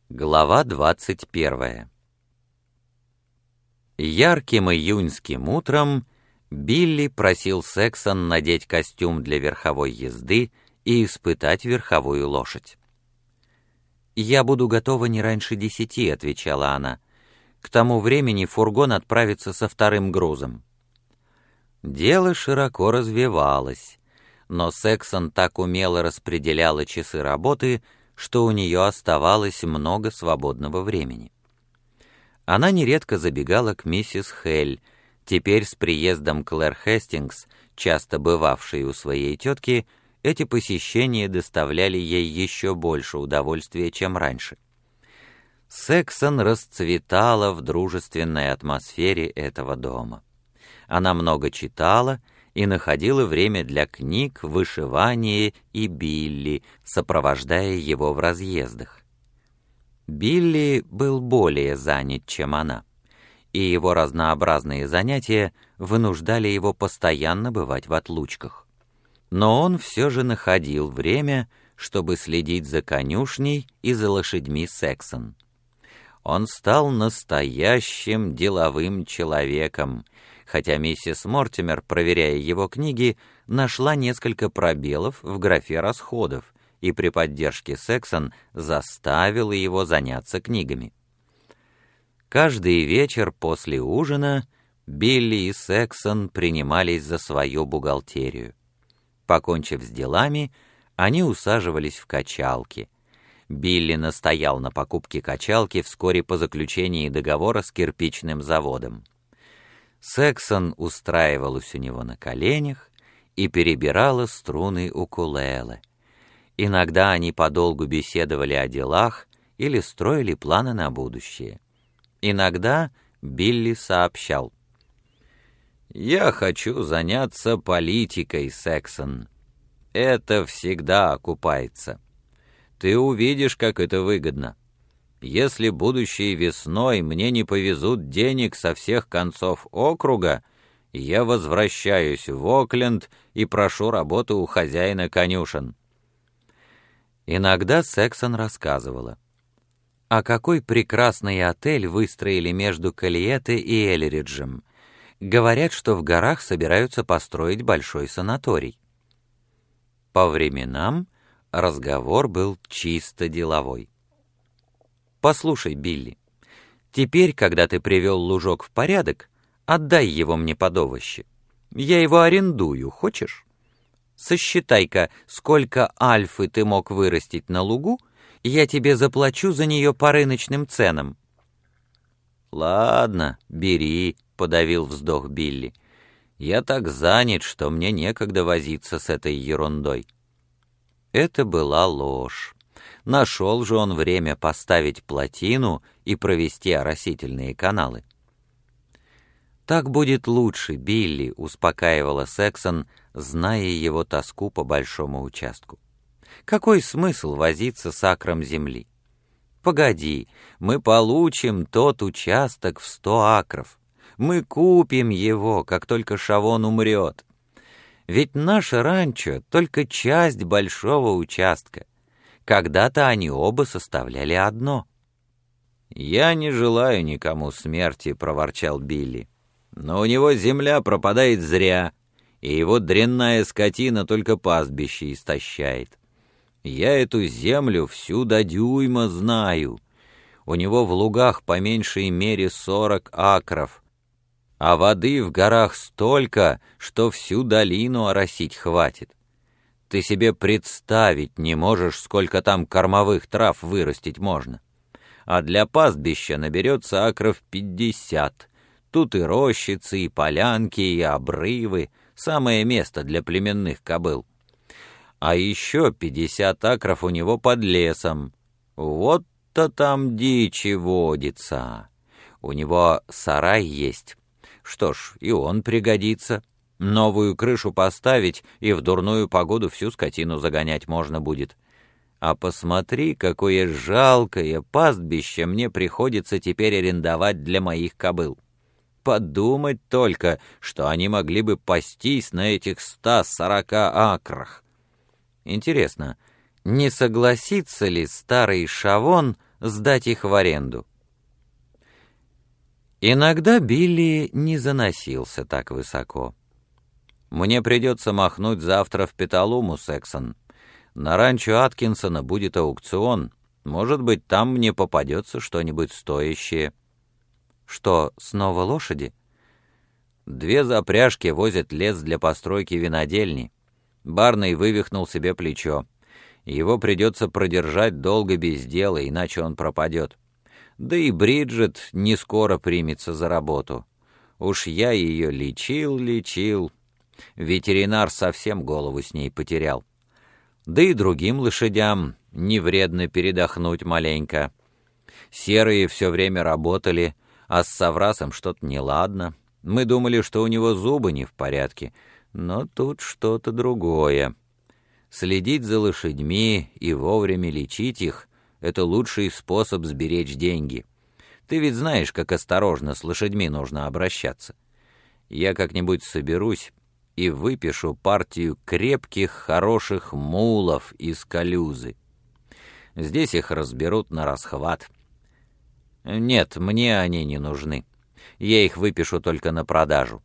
Глава 21. Ярким июньским утром Билли просил Сексон надеть костюм для верховой езды и испытать верховую лошадь. «Я буду готова не раньше 10», — отвечала она. «К тому времени фургон отправится со вторым грузом». Дело широко развивалось, но Сексон так умело распределяла часы работы, что у нее оставалось много свободного времени. Она нередко забегала к миссис Хель, теперь с приездом Клэр Хестингс, часто бывавшей у своей тетки, эти посещения доставляли ей еще больше удовольствия, чем раньше. Сексон расцветала в дружественной атмосфере этого дома. Она много читала и находила время для книг, вышивания и Билли, сопровождая его в разъездах. Билли был более занят, чем она, и его разнообразные занятия вынуждали его постоянно бывать в отлучках. Но он все же находил время, чтобы следить за конюшней и за лошадьми Сексон. Он стал настоящим деловым человеком, хотя миссис Мортимер, проверяя его книги, нашла несколько пробелов в графе расходов и при поддержке Сексон заставила его заняться книгами. Каждый вечер после ужина Билли и Сексон принимались за свою бухгалтерию. Покончив с делами, они усаживались в качалки. Билли настоял на покупке качалки вскоре по заключении договора с кирпичным заводом. Сексон устраивалась у него на коленях и перебирала струны укулеле. Иногда они подолгу беседовали о делах или строили планы на будущее. Иногда Билли сообщал: «Я хочу заняться политикой, Сексон. Это всегда окупается. Ты увидишь, как это выгодно. Если будущей весной мне не повезут денег со всех концов округа, я возвращаюсь в Окленд и прошу работу у хозяина конюшен». Иногда Сексон рассказывала: «А какой прекрасный отель выстроили между Кольетте и Эллириджем. Говорят, что в горах собираются построить большой санаторий». По временам разговор был чисто деловой. «Послушай, Билли, теперь, когда ты привел лужок в порядок, отдай его мне под овощи. Я его арендую, хочешь? Сосчитай-ка, сколько альфы ты мог вырастить на лугу, я тебе заплачу за нее по рыночным ценам». «Ладно, бери», — подавил вздох Билли. «Я так занят, что мне некогда возиться с этой ерундой». Это была ложь. Нашел же он время поставить плотину и провести оросительные каналы. «Так будет лучше, Билли», — успокаивала Сексон, зная его тоску по большому участку. «Какой смысл возиться с акром земли? Погоди, мы получим тот участок в 100 акров. Мы купим его, как только Шавон умрет. Ведь наше ранчо — только часть большого участка. Когда-то они оба составляли одно». «Я не желаю никому смерти», — проворчал Билли. «Но у него земля пропадает зря, и его дрянная скотина только пастбище истощает. Я эту землю всю до дюйма знаю. У него в лугах по меньшей мере 40 акров, а воды в горах столько, что всю долину оросить хватит. Ты себе представить не можешь, сколько там кормовых трав вырастить можно. А для пастбища наберется акров 50. Тут и рощицы, и полянки, и обрывы. Самое место для племенных кобыл. А еще 50 акров у него под лесом. Вот-то там дичи водится. У него сарай есть. Что ж, и он пригодится. Новую крышу поставить, и в дурную погоду всю скотину загонять можно будет. А посмотри, какое жалкое пастбище мне приходится теперь арендовать для моих кобыл. Подумать только, что они могли бы пастись на этих 140 акрах. Интересно, не согласится ли старый Шавон сдать их в аренду. Иногда Билли не заносился так высоко. «Мне придется махнуть завтра в Петалуму, Сексон. На ранчо Аткинсона будет аукцион. Может быть, там мне попадется что-нибудь стоящее». «Что, снова лошади?» 2 запряжки возят лес для постройки винодельни. Барнey вывихнул себе плечо. Его придется продержать долго без дела, иначе он пропадет. Да и Бриджит не скоро примется за работу. Уж я ее лечил. Ветеринар совсем голову с ней потерял. Да и другим лошадям не вредно передохнуть маленько. Серые все время работали, а с Саврасом что-то неладно. Мы думали, что у него зубы не в порядке, но тут что-то другое. Следить за лошадьми и вовремя лечить их — это лучший способ сберечь деньги. Ты ведь знаешь, как осторожно с лошадьми нужно обращаться. Я как-нибудь соберусь и выпишу партию крепких, хороших мулов из Калюзы. Здесь их разберут на расхват. Нет, мне они не нужны. Я их выпишу только на продажу.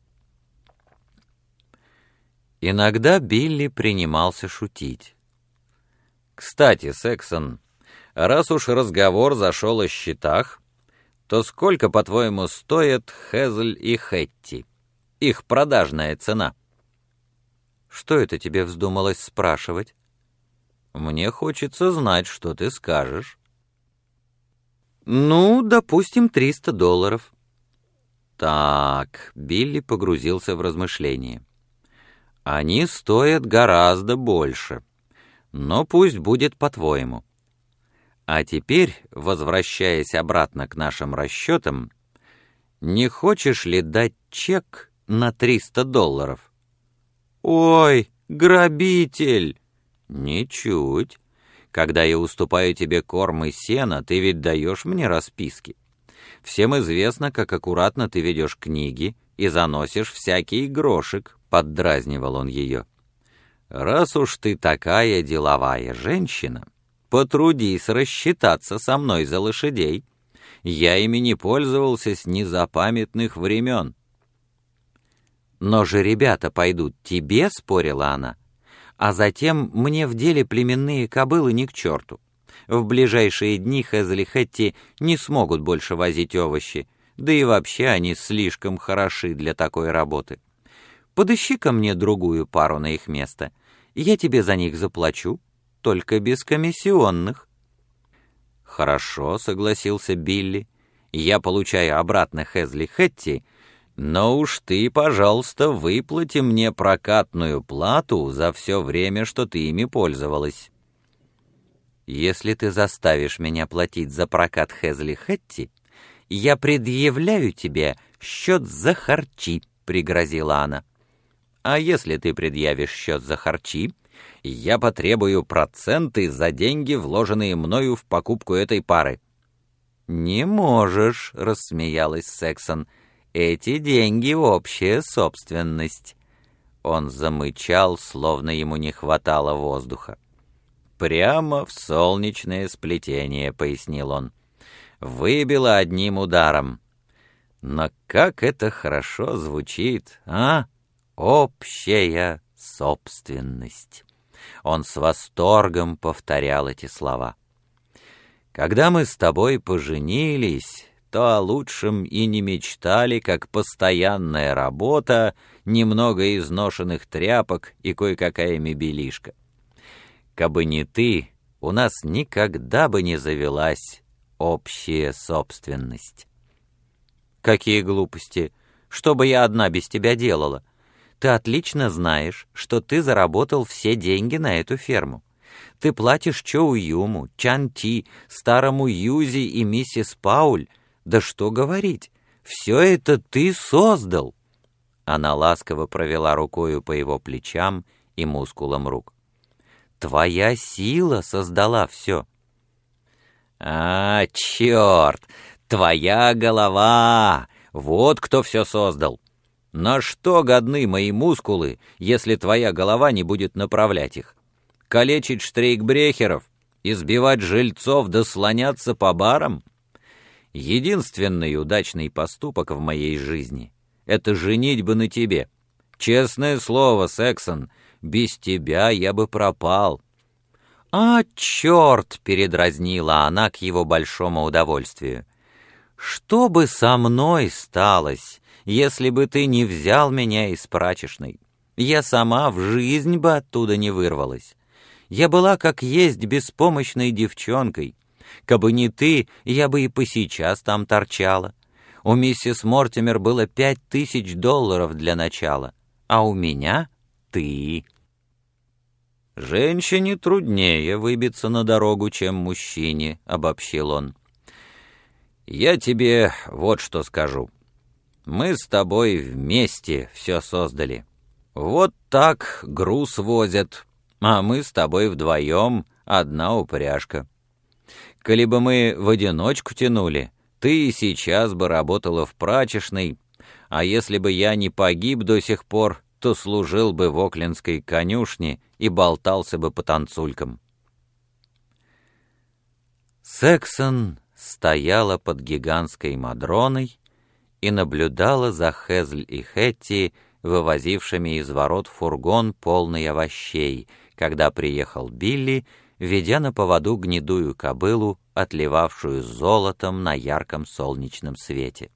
Иногда Билли принимался шутить. «Кстати, Сексон, раз уж разговор зашел о счетах, то сколько, по-твоему, стоят Хезель и Хетти? Их продажная цена?» «Что это тебе вздумалось спрашивать?» «Мне хочется знать, что ты скажешь». «Ну, допустим, $300. Так, Билли погрузился в размышления. «Они стоят гораздо больше, но пусть будет по-твоему. А теперь, возвращаясь обратно к нашим расчетам, не хочешь ли дать чек на $300? «Ой, грабитель!» «Ничуть. Когда я уступаю тебе корм и сено, ты ведь даешь мне расписки. Всем известно, как аккуратно ты ведешь книги и заносишь всякий грошек», — поддразнивал он ее. «Раз уж ты такая деловая женщина, потрудись рассчитаться со мной за лошадей. Я ими не пользовался с незапамятных времен». «Но же ребята пойдут тебе», — спорила она, «а затем мне в деле племенные кобылы ни к черту. В ближайшие дни Хезель и Хетти не смогут больше возить овощи, да и вообще они слишком хороши для такой работы. Подыщи-ка мне другую пару на их место, я тебе за них заплачу, только без комиссионных». «Хорошо», — согласился Билли, — «я получаю обратно Хезли Хетти, но уж ты, пожалуйста, выплати мне прокатную плату за все время, что ты ими пользовалась». «Если ты заставишь меня платить за прокат Хезли Хетти, я предъявляю тебе счет за харчи», — пригрозила она. «А если ты предъявишь счет за харчи, я потребую проценты за деньги, вложенные мною в покупку этой пары». «Не можешь», — рассмеялась Сексон, — «эти деньги — общая собственность». Он замычал, словно ему не хватало воздуха. «Прямо в солнечное сплетение», — пояснил он. «Выбило одним ударом. Но как это хорошо звучит, а? Общая собственность». Он с восторгом повторял эти слова. «Когда мы с тобой поженились, то о лучшем и не мечтали, как постоянная работа, немного изношенных тряпок и кое-какая мебелишка. Кабы не ты, у нас никогда бы не завелась общая собственность». «Какие глупости! Что бы я одна без тебя делала? Ты отлично знаешь, что ты заработал все деньги на эту ферму. Ты платишь Чоу Юму, Чан Ти, старому Юзи и миссис Пауль. Да что говорить, все это ты создал!» Она ласково провела рукою по его плечам и мускулам рук. «Твоя сила создала все». «А, черт! Твоя голова! Вот кто все создал! На что годны мои мускулы, если твоя голова не будет направлять их? Калечить штрейкбрехеров? Избивать жильцов да слоняться по барам? Единственный удачный поступок в моей жизни — это женитьба на тебе. Честное слово, Сексон, без тебя я бы пропал». «А, черт!» — передразнила она к его большому удовольствию. «Что бы со мной сталось, если бы ты не взял меня из прачечной? Я сама в жизнь бы оттуда не вырвалась. Я была как есть беспомощной девчонкой. Кабы не ты, я бы и посейчас там торчала. У миссис Мортимер было $5000 для начала, а у меня ты». «Женщине труднее выбиться на дорогу, чем мужчине», — обобщил он. «Я тебе вот что скажу. Мы с тобой вместе все создали. Вот так груз возят, а мы с тобой вдвоем одна упряжка. Коли бы мы в одиночку тянули, ты и сейчас бы работала в прачечной, а если бы я не погиб до сих пор, то служил бы в оклендской конюшне и болтался бы по танцулькам». Сексон стояла под гигантской мадроной и наблюдала за Хезль и Хетти, вывозившими из ворот фургон, полный овощей, когда приехал Билли, ведя на поводу гнедую кобылу, отливавшую золотом на ярком солнечном свете.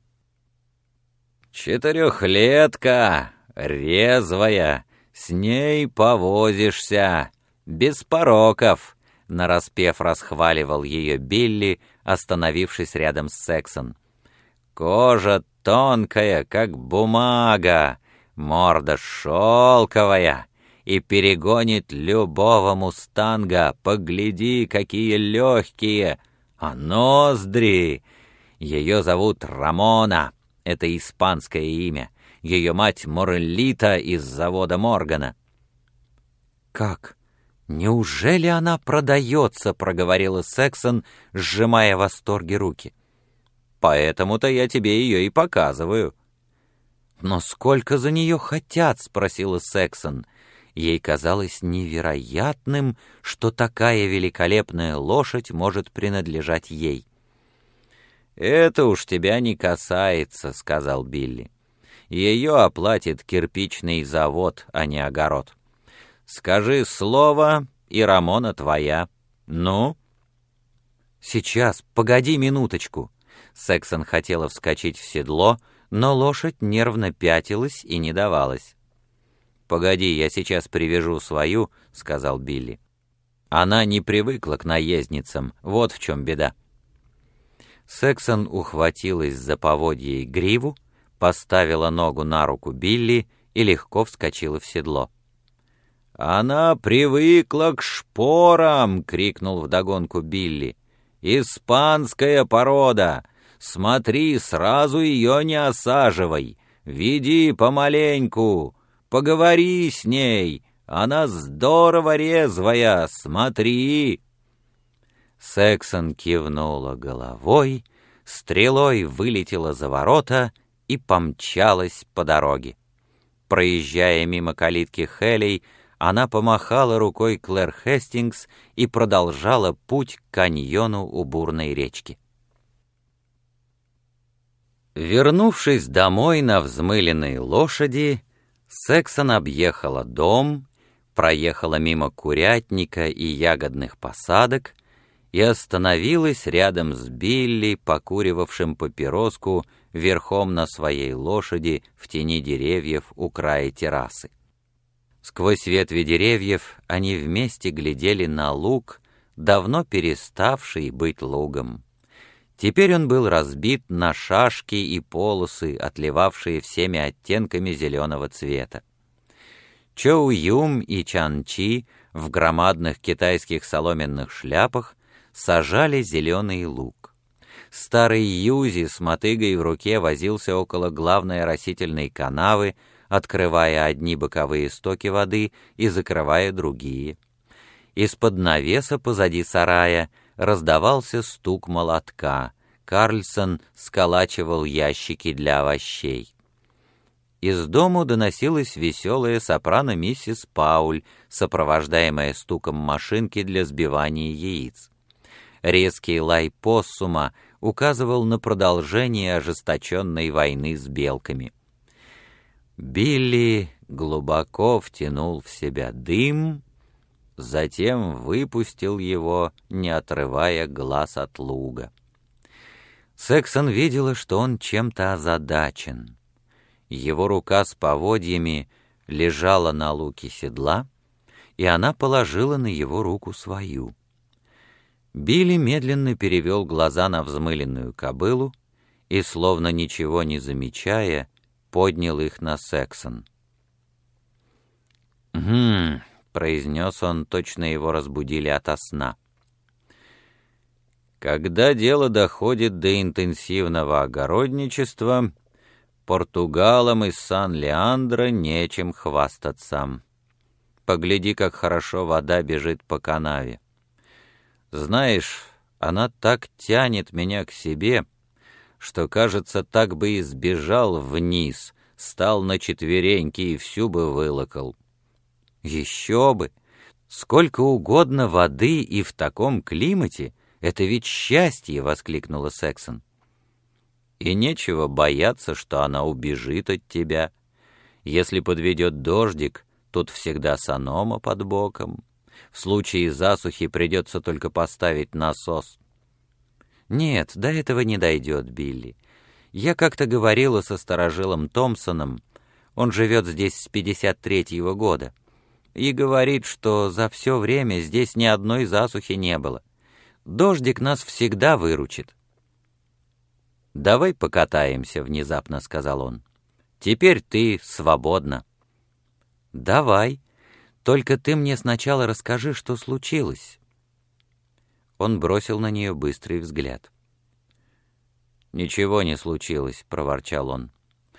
«Четырехлетка, резвая, с ней повозишься, без пороков», — нараспев расхваливал ее Билли, остановившись рядом с Сексон. «Кожа тонкая, как бумага, морда шелковая и перегонит любого мустанга. Погляди, какие легкие, а ноздри! Ее зовут Рамона, это испанское имя, ее мать Мореллита из завода Моргана». «Как? Неужели она продается?» — проговорила Сексон, сжимая в восторге руки. «Поэтому-то я тебе ее и показываю». «Но сколько за нее хотят?» — спросила Сексон. Ей казалось невероятным, что такая великолепная лошадь может принадлежать ей. «Это уж тебя не касается», — сказал Билли. «Ее оплатит кирпичный завод, а не огород. Скажи слово, и Рамона твоя. Ну?» «Сейчас, погоди минуточку». Сексон хотела вскочить в седло, но лошадь нервно пятилась и не давалась. «Погоди, я сейчас привяжу свою», — сказал Билли. «Она не привыкла к наездницам, вот в чем беда». Сексон ухватилась за поводье и гриву, поставила ногу на руку Билли и легко вскочила в седло. «Она привыкла к шпорам!» — крикнул вдогонку Билли. «Испанская порода! Смотри, сразу ее не осаживай! Веди помаленьку! Поговори с ней! Она здорово резвая! Смотри!» Сексон кивнула головой, стрелой вылетела за ворота и помчалась по дороге. Проезжая мимо калитки Хелей, она помахала рукой Клэр Хестингс и продолжала путь к каньону у бурной речки. Вернувшись домой на взмыленной лошади, Сексон объехала дом, проехала мимо курятника и ягодных посадок и остановилась рядом с Билли, покуривавшим папироску верхом на своей лошади в тени деревьев у края террасы. Сквозь ветви деревьев они вместе глядели на луг, давно переставший быть лугом. Теперь он был разбит на шашки и полосы, отливавшие всеми оттенками зеленого цвета. Чоу-Юм и Чан-Чи в громадных китайских соломенных шляпах сажали зеленый лук. Старый Юзи с мотыгой в руке возился около главной оросительной канавы, открывая одни боковые стоки воды и закрывая другие. Из-под навеса позади сарая раздавался стук молотка. Карлсон сколачивал ящики для овощей. Из дому доносилась веселая сопрано миссис Пауль, сопровождаемая стуком машинки для сбивания яиц. Резкий лай поссума указывал на продолжение ожесточенной войны с белками. Билли глубоко втянул в себя дым, затем выпустил его, не отрывая глаз от луга. Сексон видела, что он чем-то озадачен. Его рука с поводьями лежала на луке седла, и она положила на его руку свою. Билли медленно перевел глаза на взмыленную кобылу и, словно ничего не замечая, поднял их на Сексон. «Гм», — произнес он, точно его разбудили ото сна. «Когда дело доходит до интенсивного огородничества, португалам из Сан-Леандро нечем хвастаться. Погляди, как хорошо вода бежит по канаве. Знаешь, она так тянет меня к себе, что, кажется, так бы и сбежал вниз, стал на четвереньки и всю бы вылокал. Еще бы! Сколько угодно воды и в таком климате! Это ведь счастье!» — воскликнула Сексон. «И нечего бояться, что она убежит от тебя. Если подведет дождик, тут всегда сонома под боком. В случае засухи придется только поставить насос». «Нет, до этого не дойдет, Билли. Я как-то говорила со старожилом Томпсоном, он живет здесь с 53-го года, и говорит, что за все время здесь ни одной засухи не было. Дождик нас всегда выручит». «Давай покатаемся», — внезапно сказал он. «Теперь ты свободна». «Давай, только ты мне сначала расскажи, что случилось». Он бросил на нее быстрый взгляд. «Ничего не случилось», — проворчал он.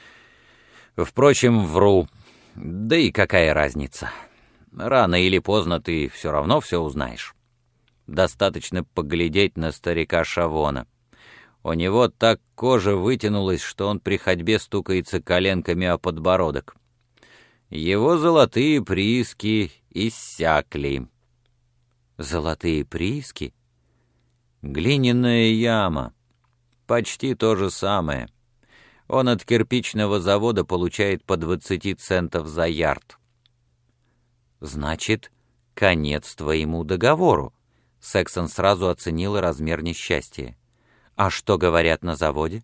«Впрочем, вру. Да и какая разница? Рано или поздно ты все равно все узнаешь. Достаточно поглядеть на старика Шавона. У него так кожа вытянулась, что он при ходьбе стукается коленками о подбородок. Его золотые прииски иссякли». «Золотые прииски?» «Глиняная яма. Почти то же самое. Он от кирпичного завода получает по 20 центов за ярд». «Значит, конец твоему договору». Сексон сразу оценила размер несчастья. «А что говорят на заводе?»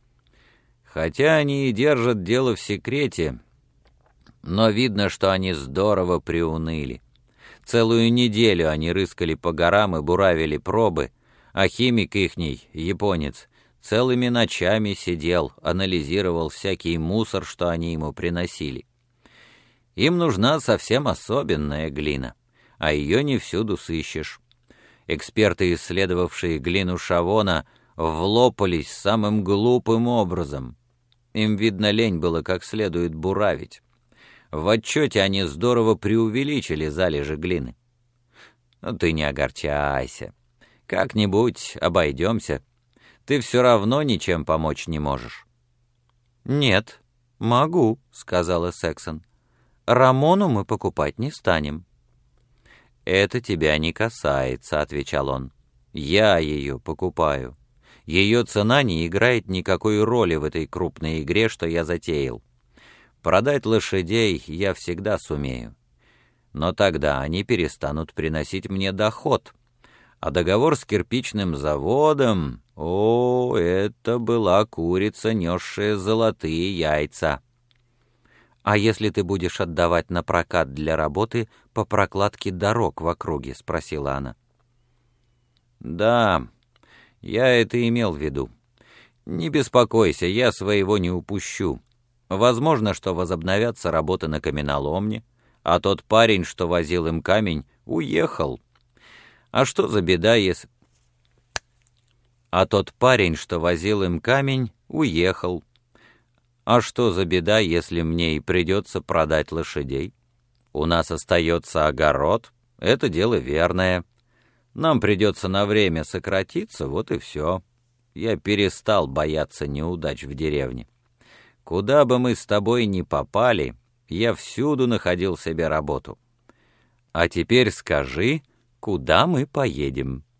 «Хотя они и держат дело в секрете, но видно, что они здорово приуныли. Целую неделю они рыскали по горам и буравили пробы, а химик ихний, японец, целыми ночами сидел, анализировал всякий мусор, что они ему приносили. Им нужна совсем особенная глина, а ее не всюду сыщешь. Эксперты, исследовавшие глину Шавона, влопались самым глупым образом. Им, видно, лень было как следует буравить. В отчете они здорово преувеличили залежи глины. Но ты не огорчайся. Как-нибудь обойдемся. Ты все равно ничем помочь не можешь». «Нет, могу», — сказала Сексон. «Рамону мы покупать не станем». «Это тебя не касается», — отвечал он. «Я ее покупаю. Ее цена не играет никакой роли в этой крупной игре, что я затеял. Продать лошадей я всегда сумею. Но тогда они перестанут приносить мне доход. А договор с кирпичным заводом... О, это была курица, несшая золотые яйца». «А если ты будешь отдавать на прокат для работы по прокладке дорог в округе?» — спросила она. «Да, я это имел в виду. Не беспокойся, я своего не упущу. Возможно, что возобновятся работы на каменоломне, а тот парень, что возил им камень, уехал. А что за беда, если... А тот парень, что возил им камень, уехал. А что за беда, если мне и придется продать лошадей? У нас остается огород, это дело верное. Нам придется на время сократиться, вот и все. Я перестал бояться неудач в деревне. Куда бы мы с тобой ни попали, я всюду находил себе работу. А теперь скажи, куда мы поедем?»